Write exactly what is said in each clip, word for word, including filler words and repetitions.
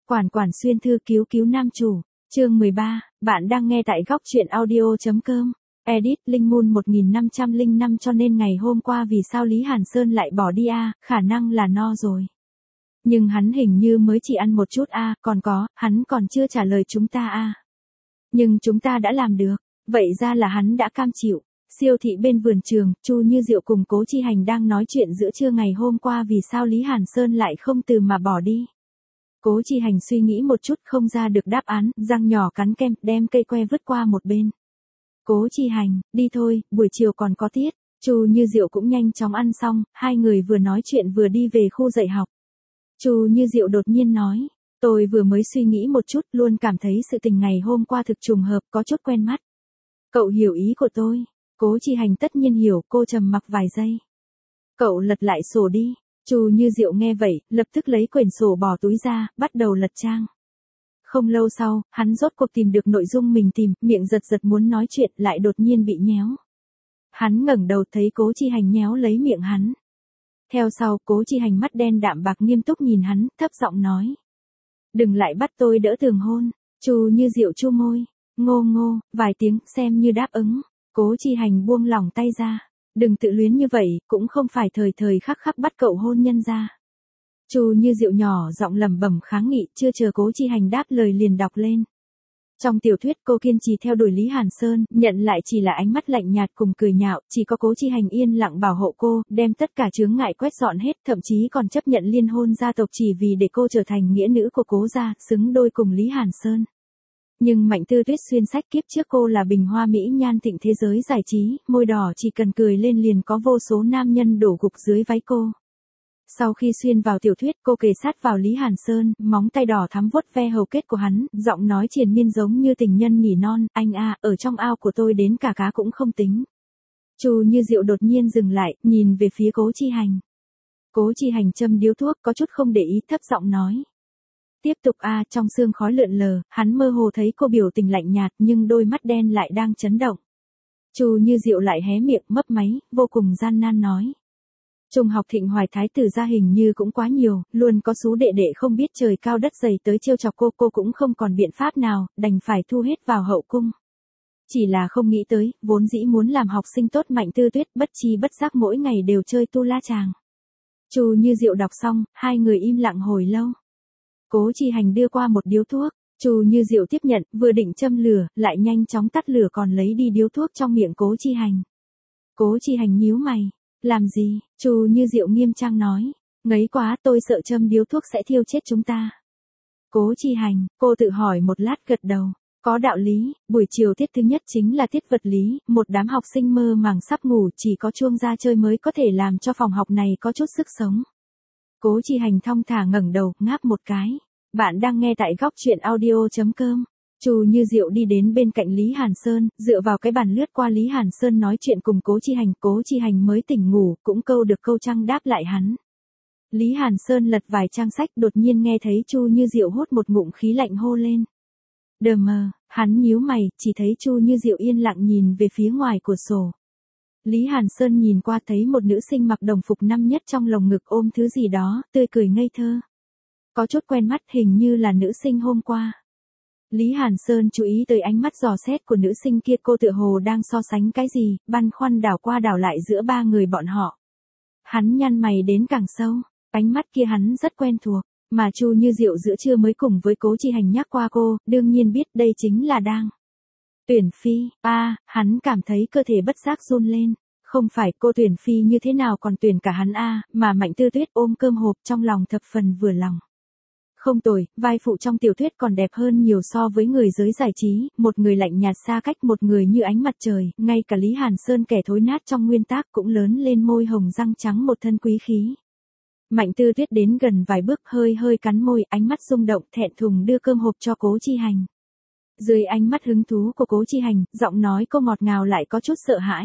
Quản quản xuyên thư cứu cứu nam chủ, chương mười ba, bạn đang nghe tại góc truyện audio.com. Edit Linh Moon một nghìn năm trăm lẻ năm cho nên ngày hôm qua vì sao Lý Hàn Sơn lại bỏ đi a, à, khả năng là no rồi. Nhưng hắn hình như mới chỉ ăn một chút a, à, còn có, hắn còn chưa trả lời chúng ta a. À. Nhưng chúng ta đã làm được, vậy ra là hắn đã cam chịu. Siêu thị bên vườn trường, Chu Như Diệu cùng Cố Chi Hành đang nói chuyện giữa trưa ngày hôm qua vì sao Lý Hàn Sơn lại không từ mà bỏ đi. Cố Chi Hành suy nghĩ một chút không ra được đáp án, răng nhỏ cắn kem, đem cây que vứt qua một bên. Cố Chi Hành, đi thôi, buổi chiều còn có tiết. Chu Như Diệu cũng nhanh chóng ăn xong, hai người vừa nói chuyện vừa đi về khu dạy học. Chu Như Diệu đột nhiên nói, tôi vừa mới suy nghĩ một chút, luôn cảm thấy sự tình ngày hôm qua thực trùng hợp, có chút quen mắt. Cậu hiểu ý của tôi. Cố Chi Hành tất nhiên hiểu, cô trầm mặc vài giây. Cậu lật lại sổ đi. Chu Như Diệu nghe vậy, lập tức lấy quyển sổ bỏ túi ra, bắt đầu lật trang. Không lâu sau, hắn rốt cuộc tìm được nội dung mình tìm, miệng giật giật muốn nói chuyện lại đột nhiên bị nhéo. Hắn ngẩng đầu thấy Cố Chi Hành nhéo lấy miệng hắn. Theo sau, Cố Chi Hành mắt đen đạm bạc nghiêm túc nhìn hắn, thấp giọng nói. Đừng lại bắt tôi đỡ tường hôn. Chu Như Diệu chu môi, ngô ngô, vài tiếng, xem như đáp ứng. Cố Chi Hành buông lỏng tay ra. Đừng tự luyến như vậy, cũng không phải thời thời khắc khắc bắt cậu hôn nhân ra. Chu Như Diệu nhỏ giọng lẩm bẩm kháng nghị, chưa chờ Cố Chi Hành đáp lời liền đọc lên. Trong tiểu thuyết cô kiên trì theo đuổi Lý Hàn Sơn, nhận lại chỉ là ánh mắt lạnh nhạt cùng cười nhạo, chỉ có Cố Chi Hành yên lặng bảo hộ cô, đem tất cả chướng ngại quét dọn hết, thậm chí còn chấp nhận liên hôn gia tộc chỉ vì để cô trở thành nghĩa nữ của Cố gia, xứng đôi cùng Lý Hàn Sơn. Nhưng Mạnh Tư Tuyết xuyên sách kiếp trước cô là bình hoa mỹ nhan thịnh thế giới giải trí, môi đỏ chỉ cần cười lên liền có vô số nam nhân đổ gục dưới váy cô. Sau khi xuyên vào tiểu thuyết cô kề sát vào Lý Hàn Sơn, móng tay đỏ thắm vuốt ve hầu kết của hắn, giọng nói triền miên giống như tình nhân nỉ non, anh a, ở trong ao của tôi đến cả cá cũng không tính. Chu Như Diệu đột nhiên dừng lại, nhìn về phía Cố Chi Hành. Cố Chi Hành châm điếu thuốc có chút không để ý, thấp giọng nói. Tiếp tục a, à, trong sương khói lượn lờ, hắn mơ hồ thấy cô biểu tình lạnh nhạt nhưng đôi mắt đen lại đang chấn động. Chu Như Diệu lại hé miệng mấp máy, vô cùng gian nan nói. Trung học Thịnh Hoài thái tử gia hình như cũng quá nhiều, luôn có số đệ đệ không biết trời cao đất dày tới trêu chọc cô, cô cũng không còn biện pháp nào, đành phải thu hết vào hậu cung. Chỉ là không nghĩ tới, vốn dĩ muốn làm học sinh tốt Mạnh Tư Tuyết bất chi bất giác mỗi ngày đều chơi tu la chàng. Chu Như Diệu đọc xong, hai người im lặng hồi lâu. Cố Chi Hành đưa qua một điếu thuốc, Chu Như Diệu tiếp nhận, vừa định châm lửa, lại nhanh chóng tắt lửa còn lấy đi điếu thuốc trong miệng Cố Chi Hành. Cố Chi Hành nhíu mày, làm gì? Chu Như Diệu nghiêm trang nói, ngấy quá, tôi sợ châm điếu thuốc sẽ thiêu chết chúng ta. Cố Chi Hành, cô tự hỏi một lát gật đầu, có đạo lý, buổi chiều tiết thứ nhất chính là tiết vật lý, một đám học sinh mơ màng sắp ngủ, chỉ có chuông ra chơi mới có thể làm cho phòng học này có chút sức sống. Cố Chi Hành thong thả ngẩng đầu, ngáp một cái. Bạn đang nghe tại góc truyện audio.com. Chu Như Diệu đi đến bên cạnh Lý Hàn Sơn, dựa vào cái bàn lướt qua Lý Hàn Sơn nói chuyện cùng Cố Chi Hành. Cố Chi Hành mới tỉnh ngủ, cũng câu được câu trăng đáp lại hắn. Lý Hàn Sơn lật vài trang sách, đột nhiên nghe thấy Chu Như Diệu hốt một ngụm khí lạnh hô lên. Đờ mờ, hắn nhíu mày, chỉ thấy Chu Như Diệu yên lặng nhìn về phía ngoài cửa sổ. Lý Hàn Sơn nhìn qua thấy một nữ sinh mặc đồng phục năm nhất trong lồng ngực ôm thứ gì đó, tươi cười ngây thơ. Có chút quen mắt, hình như là nữ sinh hôm qua. Lý Hàn Sơn chú ý tới ánh mắt dò xét của nữ sinh kia, cô tựa hồ đang so sánh cái gì, băn khoăn đảo qua đảo lại giữa ba người bọn họ. Hắn nhăn mày đến càng sâu, ánh mắt kia hắn rất quen thuộc, mà Chu Như Diệu giữa trưa mới cùng với Cố Chi Hành nhắc qua cô, đương nhiên biết đây chính là đang Tuyển Phi. A, à, hắn cảm thấy cơ thể bất giác run lên, không phải cô Tuyển Phi như thế nào còn tuyển cả hắn a, à, mà Mạnh Tư Tuyết ôm cơm hộp trong lòng thập phần vừa lòng. Không tồi, vai phụ trong tiểu thuyết còn đẹp hơn nhiều so với người giới giải trí, một người lạnh nhạt xa cách, một người như ánh mặt trời, ngay cả Lý Hàn Sơn kẻ thối nát trong nguyên tác cũng lớn lên môi hồng răng trắng một thân quý khí. Mạnh Tư Tuyết đến gần vài bước hơi hơi cắn môi, ánh mắt rung động thẹn thùng đưa cơm hộp cho Cố Chi Hành. Dưới ánh mắt hứng thú của Cố Chi Hành, giọng nói cô ngọt ngào lại có chút sợ hãi.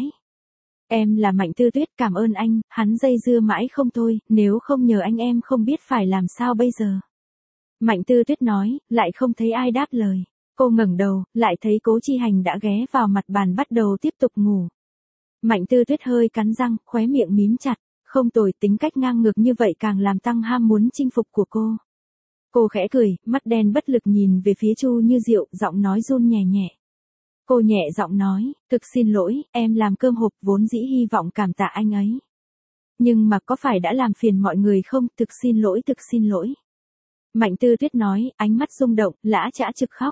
Em là Mạnh Tư Tuyết, cảm ơn anh, hắn dây dưa mãi không thôi, nếu không nhờ anh em không biết phải làm sao bây giờ. Mạnh Tư Tuyết nói, lại không thấy ai đáp lời. Cô ngẩng đầu, lại thấy Cố Chi Hành đã ghé vào mặt bàn bắt đầu tiếp tục ngủ. Mạnh Tư Tuyết hơi cắn răng, khóe miệng mím chặt. Không tồi, tính cách ngang ngược như vậy càng làm tăng ham muốn chinh phục của cô. Cô khẽ cười, mắt đen bất lực nhìn về phía Chu Như Diệu, giọng nói run nhẹ nhẹ. Cô nhẹ giọng nói, thực xin lỗi, em làm cơm hộp vốn dĩ hy vọng cảm tạ anh ấy. Nhưng mà có phải đã làm phiền mọi người không, thực xin lỗi, thực xin lỗi. Mạnh Tư Tuyết nói, ánh mắt rung động, lã chã trực khóc.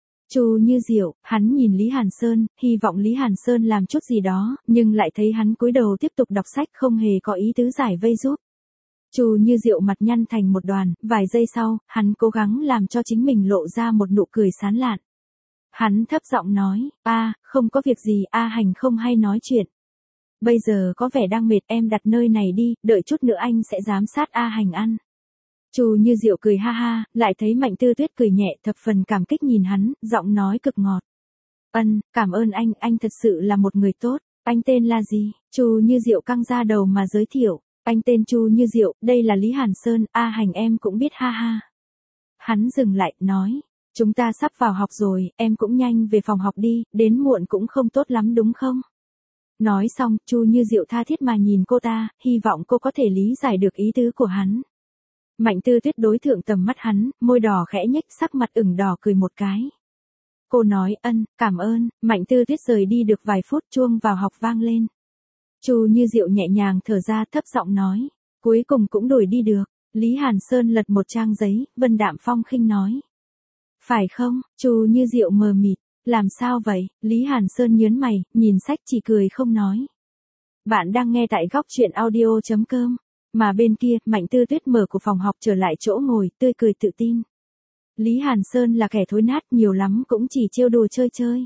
Chu Như Diệu, hắn nhìn Lý Hàn Sơn, hy vọng Lý Hàn Sơn làm chút gì đó, nhưng lại thấy hắn cúi đầu tiếp tục đọc sách không hề có ý tứ giải vây giúp. Chu Như Diệu mặt nhăn thành một đoàn, vài giây sau, hắn cố gắng làm cho chính mình lộ ra một nụ cười sán lạn. Hắn thấp giọng nói, a, không có việc gì, A Hành không hay nói chuyện. Bây giờ có vẻ đang mệt, em đặt nơi này đi, đợi chút nữa anh sẽ giám sát A Hành ăn. Chu Như Diệu cười ha ha, lại thấy Mạnh Tư Tuyết cười nhẹ, thập phần cảm kích nhìn hắn, giọng nói cực ngọt. Ân, cảm ơn anh, anh thật sự là một người tốt. Anh tên là gì? Chu Như Diệu căng ra đầu mà giới thiệu. Anh tên Chu Như Diệu, đây là Lý Hàn Sơn, A Hành em cũng biết ha ha. Hắn dừng lại, nói, chúng ta sắp vào học rồi, em cũng nhanh về phòng học đi, đến muộn cũng không tốt lắm đúng không? Nói xong, Chu Như Diệu tha thiết mà nhìn cô ta, hy vọng cô có thể lý giải được ý tứ của hắn. Mạnh Tư Tuyết đối thượng tầm mắt hắn, môi đỏ khẽ nhếch, sắc mặt ửng đỏ cười một cái. Cô nói, ân, cảm ơn. Mạnh Tư Tuyết rời đi được vài phút, chuông vào học vang lên. Chu Như Diệu nhẹ nhàng thở ra, thấp giọng nói, cuối cùng cũng đổi đi được. Lý Hàn Sơn lật một trang giấy, vân đạm phong khinh nói. Phải không? Chu Như Diệu mờ mịt, làm sao vậy? Lý Hàn Sơn nhớn mày, nhìn sách chỉ cười không nói. Bạn đang nghe tại góc truyện audio chấm com. Mà bên kia, Mạnh Tư Tuyết mở của phòng học trở lại chỗ ngồi, tươi cười tự tin. Lý Hàn Sơn là kẻ thối nát, nhiều lắm cũng chỉ trêu đùa chơi chơi.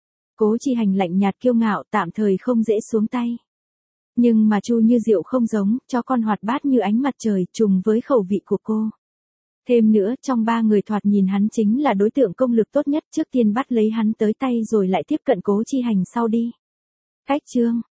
Cố Chi Hành lạnh nhạt kiêu ngạo, tạm thời không dễ xuống tay. Nhưng mà Chu Như Diệu không giống, cho con hoạt bát như ánh mặt trời, trùng với khẩu vị của cô. Thêm nữa, trong ba người thoạt nhìn hắn chính là đối tượng công lực tốt nhất, trước tiên bắt lấy hắn tới tay rồi lại tiếp cận Cố Chi Hành sau đi. Cách chương